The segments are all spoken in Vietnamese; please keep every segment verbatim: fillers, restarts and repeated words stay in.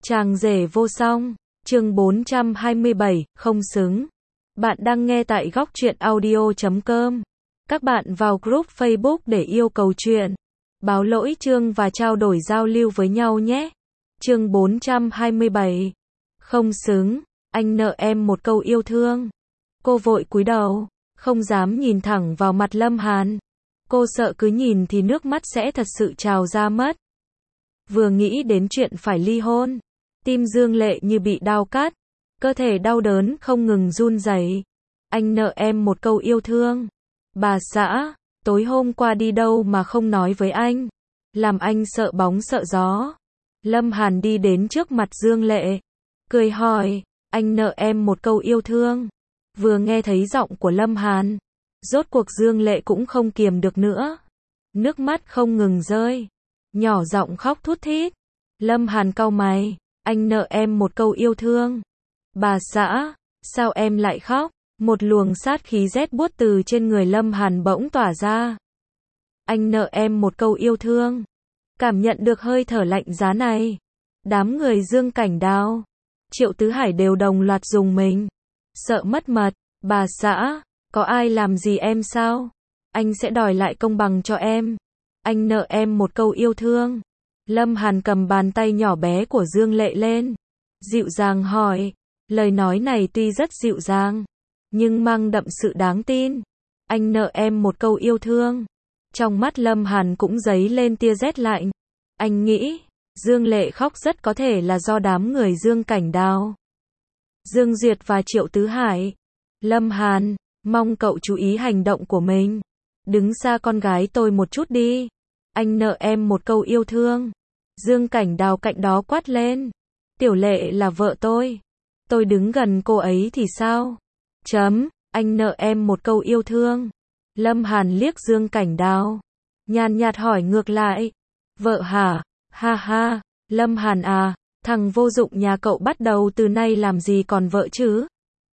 Chàng rể vô song, chương bốn trăm hai mươi bảy, không xứng. Bạn đang nghe tại góc truyện audio chấm com. Các bạn vào group Facebook để yêu cầu chuyện, báo lỗi chương và trao đổi giao lưu với nhau nhé. Chương bốn trăm hai mươi bảy. Không xứng, anh nợ em một câu yêu thương. Cô vội cúi đầu, không dám nhìn thẳng vào mặt Lâm Hàn. Cô sợ cứ nhìn thì nước mắt sẽ thật sự trào ra mất. Vừa nghĩ đến chuyện phải ly hôn, tim Dương Lệ như bị đau cắt, cơ thể đau đớn không ngừng run rẩy. Anh nợ em một câu yêu thương. Bà xã, tối hôm qua đi đâu mà không nói với anh, làm anh sợ bóng sợ gió. Lâm Hàn đi đến trước mặt Dương Lệ, cười hỏi, anh nợ em một câu yêu thương. Vừa nghe thấy giọng của Lâm Hàn, rốt cuộc Dương Lệ cũng không kiềm được nữa, nước mắt không ngừng rơi, nhỏ giọng khóc thút thít. Lâm Hàn cau mày, anh nợ em một câu yêu thương. Bà xã, sao em lại khóc? Một luồng sát khí rét buốt từ trên người Lâm Hàn bỗng tỏa ra. Anh nợ em một câu yêu thương. Cảm nhận được hơi thở lạnh giá này, đám người Dương Cảnh Đào, Triệu Tứ Hải đều đồng loạt dùng mình, sợ mất mật. Bà xã, có ai làm gì em sao? Anh sẽ đòi lại công bằng cho em. Anh nợ em một câu yêu thương. Lâm Hàn cầm bàn tay nhỏ bé của Dương Lệ lên, dịu dàng hỏi, lời nói này tuy rất dịu dàng, nhưng mang đậm sự đáng tin. Anh nợ em một câu yêu thương. Trong mắt Lâm Hàn cũng dấy lên tia rét lạnh. Anh nghĩ, Dương Lệ khóc rất có thể là do đám người Dương Cảnh Đào, Dương Duyệt và Triệu Tứ Hải. Lâm Hàn, mong cậu chú ý hành động của mình. Đứng xa con gái tôi một chút đi. Anh nợ em một câu yêu thương. Dương Cảnh Đào cạnh đó quát lên. Tiểu Lệ là vợ tôi. Tôi đứng gần cô ấy thì sao? Chấm, anh nợ em một câu yêu thương. Lâm Hàn liếc Dương Cảnh Đào, nhàn nhạt hỏi ngược lại. Vợ hả? Ha ha, Lâm Hàn à, thằng vô dụng nhà cậu bắt đầu từ nay làm gì còn vợ chứ?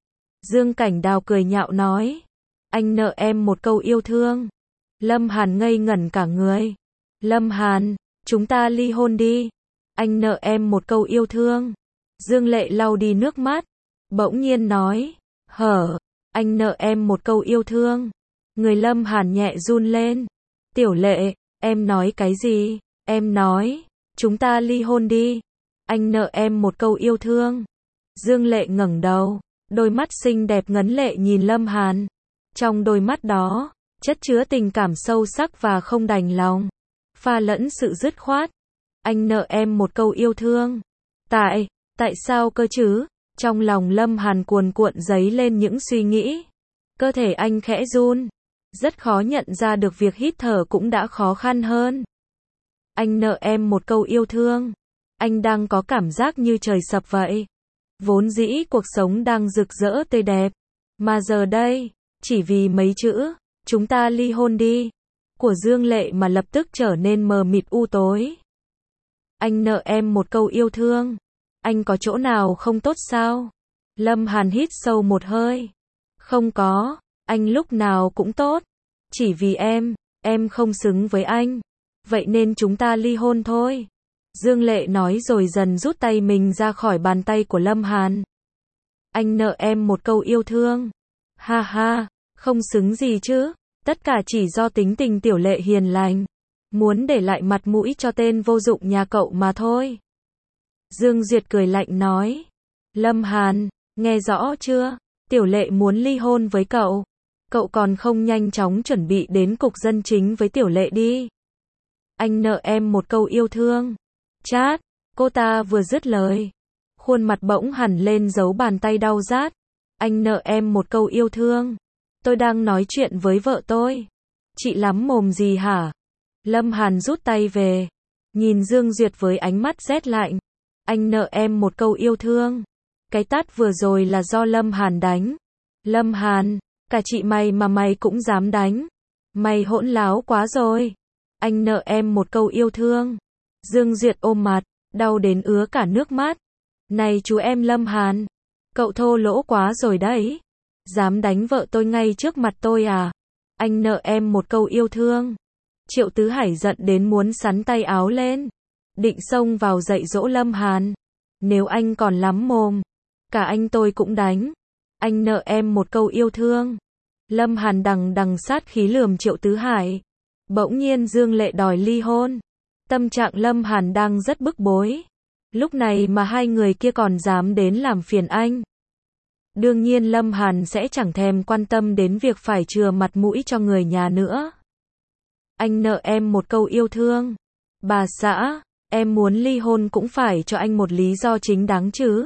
Dương Cảnh Đào cười nhạo nói. Anh nợ em một câu yêu thương. Lâm Hàn ngây ngẩn cả người. Lâm Hàn, chúng ta ly hôn đi. Anh nợ em một câu yêu thương. Dương Lệ lau đi nước mắt, bỗng nhiên nói. Hở, anh nợ em một câu yêu thương. Người Lâm Hàn nhẹ run lên. Tiểu Lệ, em nói cái gì? Em nói, chúng ta ly hôn đi. Anh nợ em một câu yêu thương. Dương Lệ ngẩng đầu, đôi mắt xinh đẹp ngấn lệ nhìn Lâm Hàn. Trong đôi mắt đó, chất chứa tình cảm sâu sắc và không đành lòng, pha lẫn sự dứt khoát. Anh nợ em một câu yêu thương. Tại, tại sao cơ chứ? Trong lòng Lâm Hàn cuồn cuộn dấy lên những suy nghĩ. Cơ thể anh khẽ run, rất khó nhận ra được việc hít thở cũng đã khó khăn hơn. Anh nợ em một câu yêu thương. Anh đang có cảm giác như trời sập vậy. Vốn dĩ cuộc sống đang rực rỡ tươi đẹp, mà giờ đây, chỉ vì mấy chữ, chúng ta ly hôn đi, của Dương Lệ mà lập tức trở nên mờ mịt u tối. Anh nợ em một câu yêu thương. Anh có chỗ nào không tốt sao? Lâm Hàn hít sâu một hơi. Không có, anh lúc nào cũng tốt. Chỉ vì em, em không xứng với anh. Vậy nên chúng ta ly hôn thôi. Dương Lệ nói rồi dần rút tay mình ra khỏi bàn tay của Lâm Hàn. Anh nợ em một câu yêu thương. Ha ha, không xứng gì chứ. Tất cả chỉ do tính tình Tiểu Lệ hiền lành, muốn để lại mặt mũi cho tên vô dụng nhà cậu mà thôi. Dương Duyệt cười lạnh nói. Lâm Hàn, nghe rõ chưa? Tiểu Lệ muốn ly hôn với cậu. Cậu còn không nhanh chóng chuẩn bị đến cục dân chính với Tiểu Lệ đi. Anh nợ em một câu yêu thương. Chát, cô ta vừa dứt lời, khuôn mặt bỗng hẳn lên dấu bàn tay đau rát. Anh nợ em một câu yêu thương. Tôi đang nói chuyện với vợ tôi. Chị lắm mồm gì hả? Lâm Hàn rút tay về, nhìn Dương Duyệt với ánh mắt rét lạnh. Anh nợ em một câu yêu thương. Cái tát vừa rồi là do Lâm Hàn đánh. Lâm Hàn, cả chị mày mà mày cũng dám đánh. Mày hỗn láo quá rồi. Anh nợ em một câu yêu thương. Dương Duyệt ôm mặt, đau đến ứa cả nước mắt. Này chú em Lâm Hàn, cậu thô lỗ quá rồi đấy. Dám đánh vợ tôi ngay trước mặt tôi à? Anh nợ em một câu yêu thương. Triệu Tứ Hải giận đến muốn sắn tay áo lên, định xông vào dạy dỗ Lâm Hàn. Nếu anh còn lắm mồm, cả anh tôi cũng đánh. Anh nợ em một câu yêu thương. Lâm Hàn đằng đằng sát khí lườm Triệu Tứ Hải. Bỗng nhiên Dương Lệ đòi ly hôn. Tâm trạng Lâm Hàn đang rất bức bối. Lúc này mà hai người kia còn dám đến làm phiền anh. Đương nhiên Lâm Hàn sẽ chẳng thèm quan tâm đến việc phải chừa mặt mũi cho người nhà nữa. Anh nợ em một câu yêu thương. Bà xã, em muốn ly hôn cũng phải cho anh một lý do chính đáng chứ.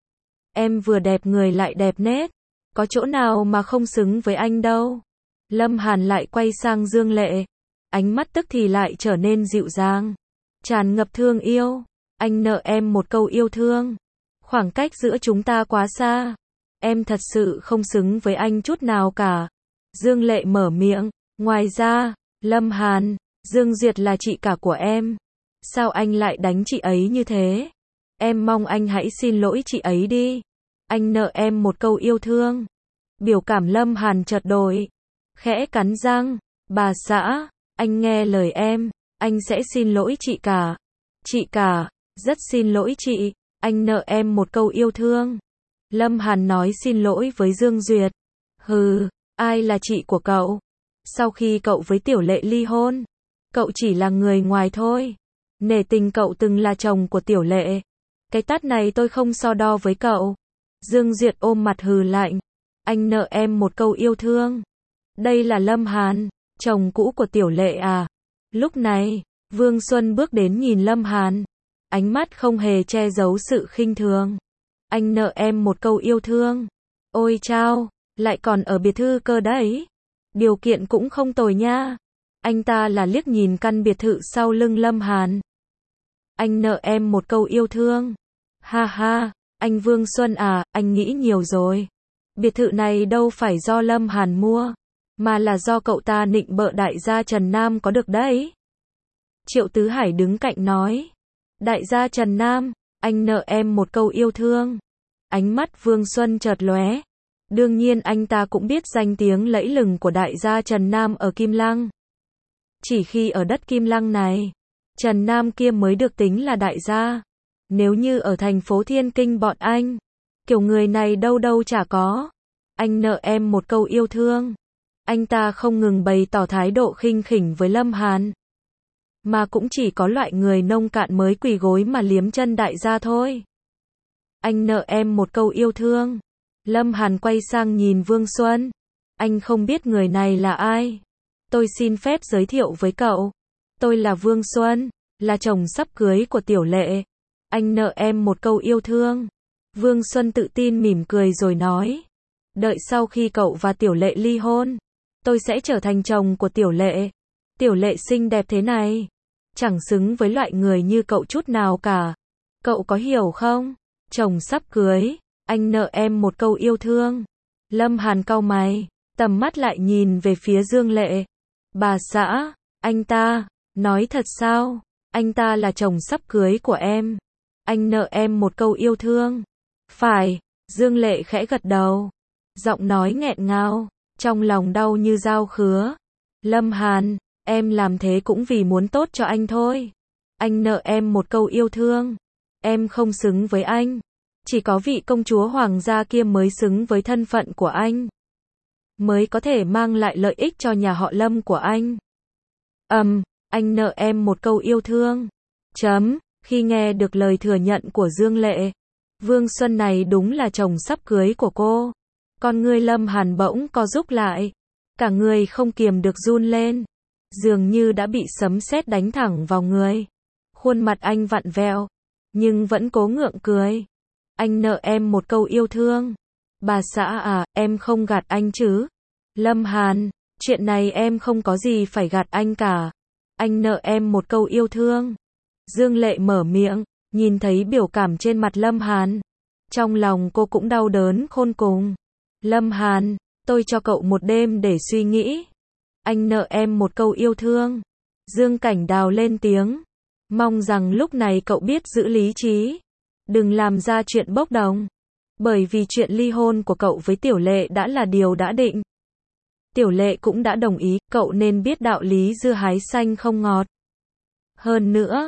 Em vừa đẹp người lại đẹp nết. Có chỗ nào mà không xứng với anh đâu. Lâm Hàn lại quay sang Dương Lệ. Ánh mắt tức thì lại trở nên dịu dàng. Tràn ngập thương yêu. Anh nợ em một câu yêu thương. Khoảng cách giữa chúng ta quá xa. Em thật sự không xứng với anh chút nào cả. Dương Lệ mở miệng. Ngoài ra, Lâm Hàn, Dương Duyệt là chị cả của em. Sao anh lại đánh chị ấy như thế? Em mong anh hãy xin lỗi chị ấy đi. Anh nợ em một câu yêu thương. Biểu cảm Lâm Hàn chợt đổi. Khẽ cắn răng. Bà xã, anh nghe lời em. Anh sẽ xin lỗi chị cả. Chị cả, rất xin lỗi chị. Anh nợ em một câu yêu thương. Lâm Hàn nói xin lỗi với Dương Duyệt. Hừ, ai là chị của cậu? Sau khi cậu với Tiểu Lệ ly hôn, cậu chỉ là người ngoài thôi. Nể tình cậu từng là chồng của Tiểu Lệ. Cái tát này tôi không so đo với cậu. Dương Duyệt ôm mặt hừ lạnh. Anh nợ em một câu yêu thương. Đây là Lâm Hàn, chồng cũ của Tiểu Lệ à? Lúc này, Vương Xuân bước đến nhìn Lâm Hàn. Ánh mắt không hề che giấu sự khinh thường. Anh nợ em một câu yêu thương. Ôi chao, lại còn ở biệt thự cơ đấy. Điều kiện cũng không tồi nha. Anh ta là liếc nhìn căn biệt thự sau lưng Lâm Hàn. Anh nợ em một câu yêu thương. Ha ha, anh Vương Xuân à, anh nghĩ nhiều rồi. Biệt thự này đâu phải do Lâm Hàn mua, mà là do cậu ta nịnh bợ đại gia Trần Nam có được đấy. Triệu Tứ Hải đứng cạnh nói. Đại gia Trần Nam, anh nợ em một câu yêu thương. Ánh mắt Vương Xuân chợt lóe. Đương nhiên anh ta cũng biết danh tiếng lẫy lừng của đại gia Trần Nam ở Kim Lăng. Chỉ khi ở đất Kim Lăng này, Trần Nam kia mới được tính là đại gia. Nếu như ở thành phố Thiên Kinh bọn anh, kiểu người này đâu đâu chả có. Anh nợ em một câu yêu thương. Anh ta không ngừng bày tỏ thái độ khinh khỉnh với Lâm Hàn. Mà cũng chỉ có loại người nông cạn mới quỳ gối mà liếm chân đại gia thôi. Anh nợ em một câu yêu thương. Lâm Hàn quay sang nhìn Vương Xuân. Anh không biết người này là ai. Tôi xin phép giới thiệu với cậu. Tôi là Vương Xuân, là chồng sắp cưới của Tiểu Lệ. Anh nợ em một câu yêu thương. Vương Xuân tự tin mỉm cười rồi nói. Đợi sau khi cậu và Tiểu Lệ ly hôn, tôi sẽ trở thành chồng của Tiểu Lệ. Tiểu Lệ xinh đẹp thế này, chẳng xứng với loại người như cậu chút nào cả. Cậu có hiểu không? Chồng sắp cưới, anh nợ em một câu yêu thương. Lâm Hàn cau mày, tầm mắt lại nhìn về phía Dương Lệ. Bà xã, anh ta, nói thật sao? Anh ta là chồng sắp cưới của em. Anh nợ em một câu yêu thương. Phải, Dương Lệ khẽ gật đầu. Giọng nói nghẹn ngào, trong lòng đau như dao khứa. Lâm Hàn, em làm thế cũng vì muốn tốt cho anh thôi. Anh nợ em một câu yêu thương. Em không xứng với anh. Chỉ có vị công chúa hoàng gia kia mới xứng với thân phận của anh. Mới có thể mang lại lợi ích cho nhà họ Lâm của anh. Ầm, um, anh nợ em một câu yêu thương. Chấm, khi nghe được lời thừa nhận của Dương Lệ, Vương Xuân này đúng là chồng sắp cưới của cô. Con người Lâm Hàn bỗng co rúm lại. Cả người không kiềm được run lên. Dường như đã bị sấm sét đánh thẳng vào người. Khuôn mặt anh vặn vẹo, nhưng vẫn cố ngượng cười. Anh nợ em một câu yêu thương. Bà xã à, em không gạt anh chứ? Lâm Hàn, chuyện này em không có gì phải gạt anh cả. Anh nợ em một câu yêu thương. Dương Lệ mở miệng, nhìn thấy biểu cảm trên mặt Lâm Hàn. Trong lòng cô cũng đau đớn khôn cùng. Lâm Hàn, tôi cho cậu một đêm để suy nghĩ. Anh nợ em một câu yêu thương. Dương Cảnh Đào lên tiếng. Mong rằng lúc này cậu biết giữ lý trí. Đừng làm ra chuyện bốc đồng. Bởi vì chuyện ly hôn của cậu với Tiểu Lệ đã là điều đã định. Tiểu Lệ cũng đã đồng ý, cậu nên biết đạo lý dưa hái xanh không ngọt. Hơn nữa,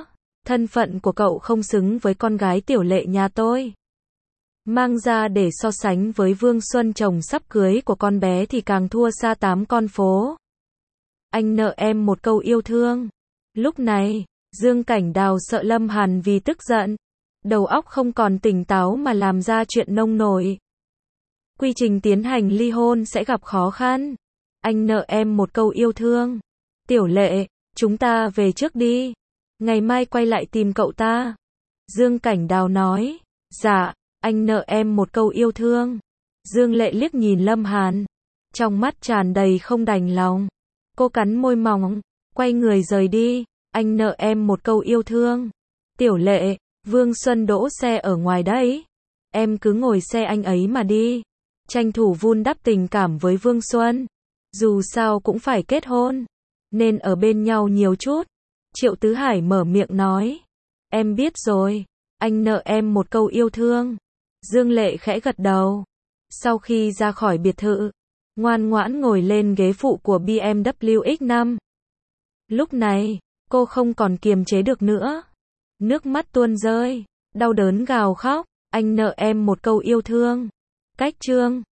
Thân phận của cậu không xứng với con gái Tiểu Lệ nhà tôi. Mang ra để so sánh với Vương Xuân chồng sắp cưới của con bé thì càng thua xa tám con phố. Anh nợ em một câu yêu thương. Lúc này, Dương Cảnh Đào sợ Lâm Hàn vì tức giận. Đầu óc không còn tỉnh táo mà làm ra chuyện nông nổi. Quy trình tiến hành ly hôn sẽ gặp khó khăn. Anh nợ em một câu yêu thương. Tiểu Lệ, chúng ta về trước đi. Ngày mai quay lại tìm cậu ta. Dương Cảnh Đào nói. Dạ, anh nợ em một câu yêu thương. Dương Lệ liếc nhìn Lâm Hàn. Trong mắt tràn đầy không đành lòng. Cô cắn môi mỏng, quay người rời đi. Anh nợ em một câu yêu thương. Tiểu Lệ, Vương Xuân đỗ xe ở ngoài đấy. Em cứ ngồi xe anh ấy mà đi. Tranh thủ vun đắp tình cảm với Vương Xuân. Dù sao cũng phải kết hôn, nên ở bên nhau nhiều chút. Triệu Tứ Hải mở miệng nói. Em biết rồi, anh nợ em một câu yêu thương. Dương Lệ khẽ gật đầu. Sau khi ra khỏi biệt thự, ngoan ngoãn ngồi lên ghế phụ của B M W X năm. Lúc này, cô không còn kiềm chế được nữa. Nước mắt tuôn rơi, đau đớn gào khóc. Anh nợ em một câu yêu thương. Cách chương